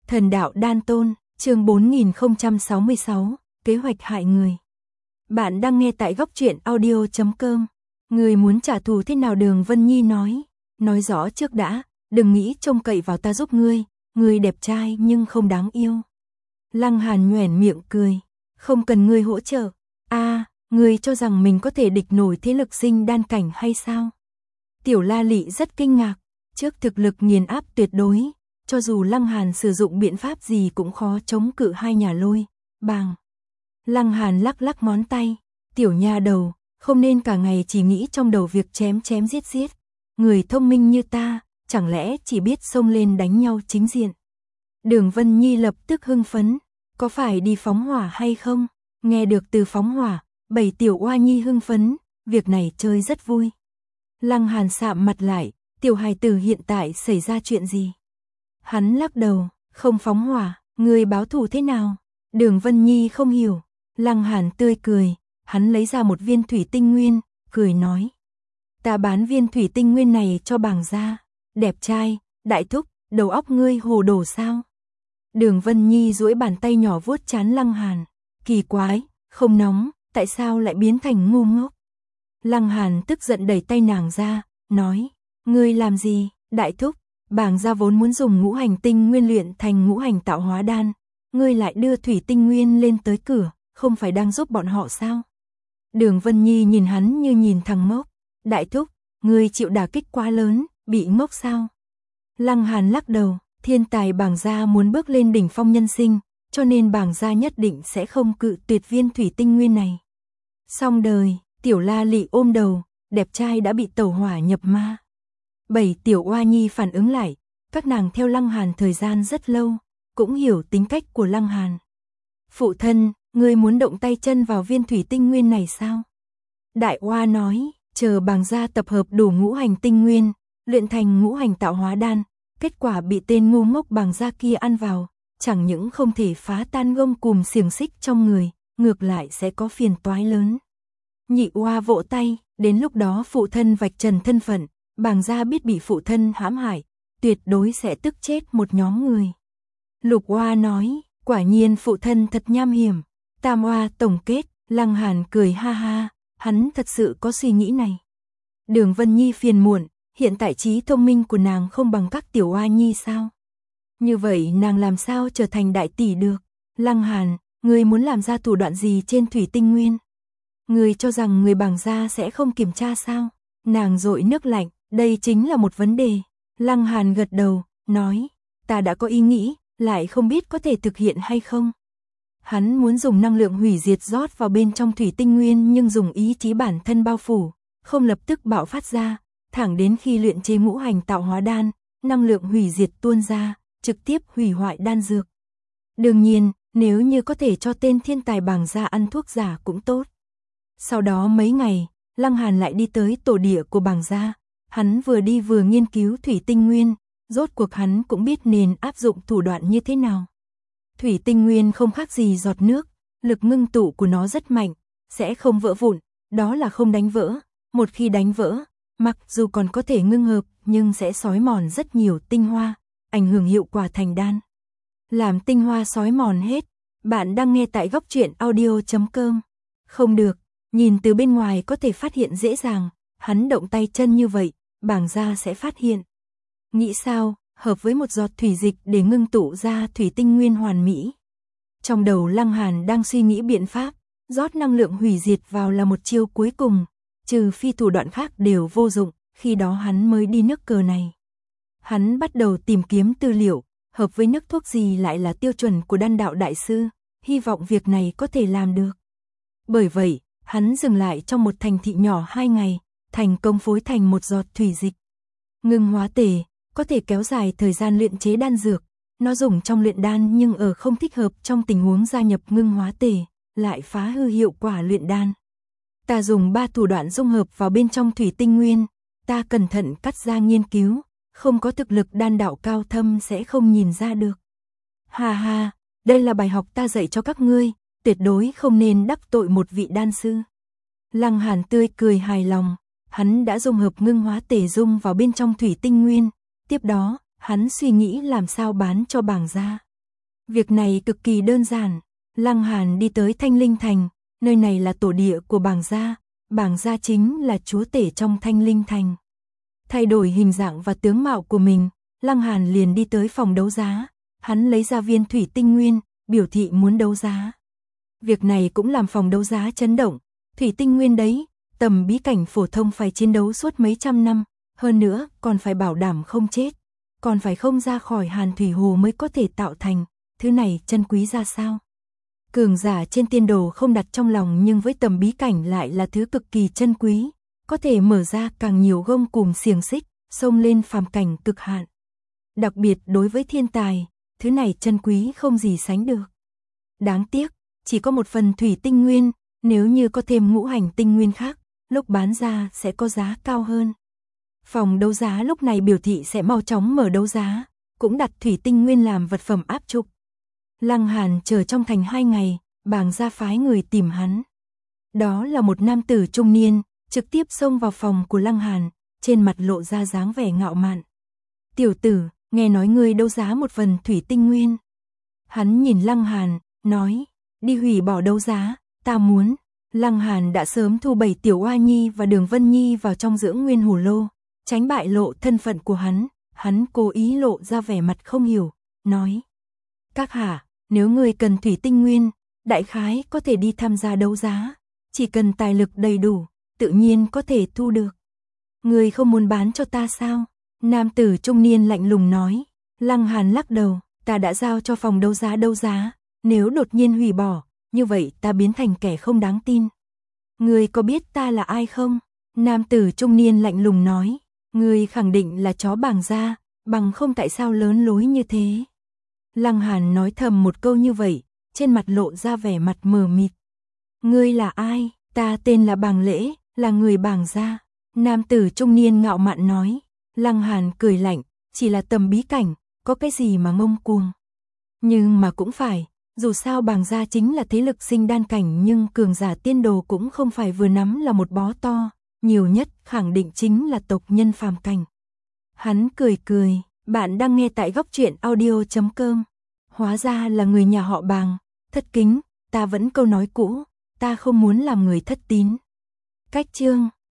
Thần đạo đan tôn, chương 4066, kế hoạch hại người. Bạn đang nghe tại góc truyện audio.com. Người muốn trả thù thế nào? Đường Vân Nhi nói rõ trước đã, đừng nghĩ trông cậy vào ta giúp ngươi, ngươi đẹp trai nhưng không đáng yêu. Lăng Hàn nhoẻn miệng cười, không cần ngươi hỗ trợ. Ngươi cho rằng mình có thể địch nổi thế lực sinh đan cảnh hay sao? Tiểu La Lị rất kinh ngạc, trước thực lực nghiền áp tuyệt đối, cho dù Lăng Hàn sử dụng biện pháp gì cũng khó chống cự hai nhà Lôi, Bàng. Lăng Hàn lắc lắc ngón tay, tiểu nha đầu, không nên cả ngày chỉ nghĩ trong đầu việc chém chém giết giết. Người thông minh như ta, chẳng lẽ chỉ biết xông lên đánh nhau chính diện. Đường Vân Nhi lập tức hưng phấn, có phải đi phóng hỏa hay không? Nghe được từ phóng hỏa, bảy tiểu oa nhi hưng phấn, việc này chơi rất vui. Lăng Hàn sạm mặt lại, tiểu hài tử hiện tại xảy ra chuyện gì? Hắn lắc đầu, không phóng hỏa, người báo thù thế nào? Đường Vân Nhi không hiểu. Lăng Hàn tươi cười, hắn lấy ra một viên thủy tinh nguyên, cười nói. Ta bán viên thủy tinh nguyên này cho Bàng gia. Đẹp trai, đại thúc, đầu óc ngươi hồ đồ sao? Đường Vân Nhi duỗi bàn tay nhỏ vuốt trán Lăng Hàn. Kỳ quái, không nóng, tại sao lại biến thành ngu ngốc? Lăng Hàn tức giận đẩy tay nàng ra, nói. Ngươi làm gì, đại thúc? Bàng gia vốn muốn dùng ngũ hành tinh nguyên luyện thành ngũ hành tạo hóa đan. Ngươi lại đưa thủy tinh nguyên lên tới cửa, không phải đang giúp bọn họ sao? Đường Vân Nhi nhìn hắn như nhìn thằng ngốc. Đại thúc, ngươi chịu đả kích quá lớn, bị ngốc sao? Lăng Hàn lắc đầu, thiên tài Bàng gia muốn bước lên đỉnh phong nhân sinh, cho nên Bàng gia nhất định sẽ không cự tuyệt viên thủy tinh nguyên này. Xong đời, tiểu La Lị ôm đầu, đẹp trai đã bị tẩu hỏa nhập ma. Bảy tiểu oa nhi phản ứng lại, các nàng theo Lăng Hàn thời gian rất lâu, cũng hiểu tính cách của Lăng Hàn. Phụ thân, ngươi muốn động tay chân vào viên thủy tinh nguyên này sao? Đại oa nói, chờ Bàng gia tập hợp đủ ngũ hành tinh nguyên, luyện thành ngũ hành tạo hóa đan, kết quả bị tên ngu ngốc Bàng gia kia ăn vào, chẳng những không thể phá tan gông cùm xiềng xích trong người, ngược lại sẽ có phiền toái lớn. Nhị oa vỗ tay, đến lúc đó phụ thân vạch trần thân phận, Bàng gia biết bị phụ thân hãm hại, tuyệt đối sẽ tức chết một nhóm người. Lục oa nói, quả nhiên phụ thân thật nham hiểm. Tam oa tổng kết, Lăng Hàn cười ha ha, hắn thật sự có suy nghĩ này. Đường Vân Nhi phiền muộn, hiện tại trí thông minh của nàng không bằng các tiểu oa nhi sao? Như vậy nàng làm sao trở thành đại tỷ được? Lăng Hàn, ngươi muốn làm ra thủ đoạn gì trên thủy tinh nguyên? Ngươi cho rằng người Bàng gia sẽ không kiểm tra sao? Nàng dội nước lạnh, đây chính là một vấn đề. Lăng Hàn gật đầu, nói, ta đã có ý nghĩ, lại không biết có thể thực hiện hay không. Hắn muốn dùng năng lượng hủy diệt rót vào bên trong thủy tinh nguyên nhưng dùng ý chí bản thân bao phủ, không lập tức bạo phát ra, thẳng đến khi luyện chế ngũ hành tạo hóa đan, năng lượng hủy diệt tuôn ra, trực tiếp hủy hoại đan dược. Đương nhiên, nếu như có thể cho tên thiên tài Bàng gia ăn thuốc giả cũng tốt. Sau đó mấy ngày, Lăng Hàn lại đi tới tổ địa của Bàng gia. Hắn vừa đi vừa nghiên cứu thủy tinh nguyên, rốt cuộc hắn cũng biết nên áp dụng thủ đoạn như thế nào. Thủy tinh nguyên không khác gì giọt nước, lực ngưng tụ của nó rất mạnh, sẽ không vỡ vụn, đó là không đánh vỡ. Một khi đánh vỡ, mặc dù còn có thể ngưng hợp nhưng sẽ xói mòn rất nhiều tinh hoa, ảnh hưởng hiệu quả thành đan. Làm tinh hoa xói mòn hết, bạn đang nghe tại góc truyện audio.com. Không được, nhìn từ bên ngoài có thể phát hiện dễ dàng, hắn động tay chân như vậy, Bàng gia sẽ phát hiện. Nghĩ sao, hợp với một giọt thủy dịch để ngưng tụ ra thủy tinh nguyên hoàn mỹ. Trong đầu Lăng Hàn đang suy nghĩ biện pháp, rót năng lượng hủy diệt vào là một chiêu cuối cùng, trừ phi thủ đoạn khác đều vô dụng, khi đó hắn mới đi nước cờ này. Hắn bắt đầu tìm kiếm tư liệu, hợp với nước thuốc gì lại là tiêu chuẩn của đan đạo đại sư, hy vọng việc này có thể làm được. Bởi vậy, hắn dừng lại trong một thành thị nhỏ 2 ngày, thành công phối thành một giọt thủy dịch. Ngưng hóa tề, có thể kéo dài thời gian luyện chế đan dược, nó dùng trong luyện đan nhưng ở không thích hợp trong tình huống gia nhập ngưng hóa tề, lại phá hư hiệu quả luyện đan. Ta dùng 3 thủ đoạn dung hợp vào bên trong thủy tinh nguyên, ta cẩn thận cắt ra nghiên cứu, không có thực lực đan đạo cao thâm sẽ không nhìn ra được. Ha ha, đây là bài học ta dạy cho các ngươi, tuyệt đối không nên đắc tội một vị đan sư. Lăng Hàn tươi cười hài lòng, hắn đã dung hợp ngưng hóa tề dung vào bên trong thủy tinh nguyên, tiếp đó, hắn suy nghĩ làm sao bán cho Bàng gia. Việc này cực kỳ đơn giản. Lăng Hàn đi tới Thanh Linh Thành, nơi này là tổ địa của Bàng gia chính là chúa tể trong Thanh Linh Thành. Thay đổi hình dạng và tướng mạo của mình, Lăng Hàn liền đi tới phòng đấu giá, hắn lấy ra viên thủy tinh nguyên, biểu thị muốn đấu giá. Việc này cũng làm phòng đấu giá chấn động, thủy tinh nguyên đấy, tầm bí cảnh phổ thông phải chiến đấu suốt mấy trăm năm, hơn nữa còn phải bảo đảm không chết, còn phải không ra khỏi Hàn Thủy Hồ mới có thể tạo thành, thứ này chân quý ra sao? Cường giả trên tiên đồ không đặt trong lòng nhưng với tầm bí cảnh lại là thứ cực kỳ chân quý, có thể mở ra càng nhiều gông cùm xiềng xích, xông lên phàm cảnh cực hạn. Đặc biệt đối với thiên tài, thứ này chân quý không gì sánh được. Đáng tiếc, chỉ có một phần thủy tinh nguyên, nếu như có thêm ngũ hành tinh nguyên khác, lúc bán ra sẽ có giá cao hơn. Phòng đấu giá lúc này biểu thị sẽ mau chóng mở đấu giá, cũng đặt thủy tinh nguyên làm vật phẩm áp trục. Lăng Hàn chờ trong thành 2 ngày, Bàng gia phái người tìm hắn. Đó là một nam tử trung niên, trực tiếp xông vào phòng của Lăng Hàn, trên mặt lộ ra dáng vẻ ngạo mạn. Tiểu tử, nghe nói ngươi đấu giá một phần thủy tinh nguyên. Hắn nhìn Lăng Hàn, nói, đi hủy bỏ đấu giá, ta muốn. Lăng Hàn đã sớm thu 7 tiểu oa nhi và Đường Vân Nhi vào trong dưỡng nguyên hồ lô, tránh bại lộ thân phận của hắn cố ý lộ ra vẻ mặt không hiểu, nói. Các hạ, nếu ngươi cần thủy tinh nguyên, đại khái có thể đi tham gia đấu giá, chỉ cần tài lực đầy đủ, tự nhiên có thể thu được. Ngươi không muốn bán cho ta sao? Nam tử trung niên lạnh lùng nói. Lăng Hàn lắc đầu, ta đã giao cho phòng đấu giá, nếu đột nhiên hủy bỏ, như vậy ta biến thành kẻ không đáng tin. Ngươi có biết ta là ai không? Nam tử trung niên lạnh lùng nói, ngươi khẳng định là chó Bàng gia, bằng không tại sao lớn lối như thế. Lăng Hàn nói thầm một câu như vậy, trên mặt lộ ra vẻ mặt mờ mịt. Ngươi là ai? Ta tên là Bàng Lễ, là người Bàng gia. Nam tử trung niên ngạo mạn nói. Lăng Hàn cười lạnh, chỉ là tầm bí cảnh, có cái gì mà ngông cuồng. Nhưng mà cũng phải, dù sao Bàng gia chính là thế lực sinh đan cảnh nhưng cường giả tiên đồ cũng không phải vừa nắm là một bó to, nhiều nhất khẳng định chính là tộc nhân phàm cảnh. Hắn cười, bạn đang nghe tại góc truyện audio.com. Hóa ra là người nhà họ Bàng, thất kính, ta vẫn câu nói cũ, ta không muốn làm người thất tín. Cách chương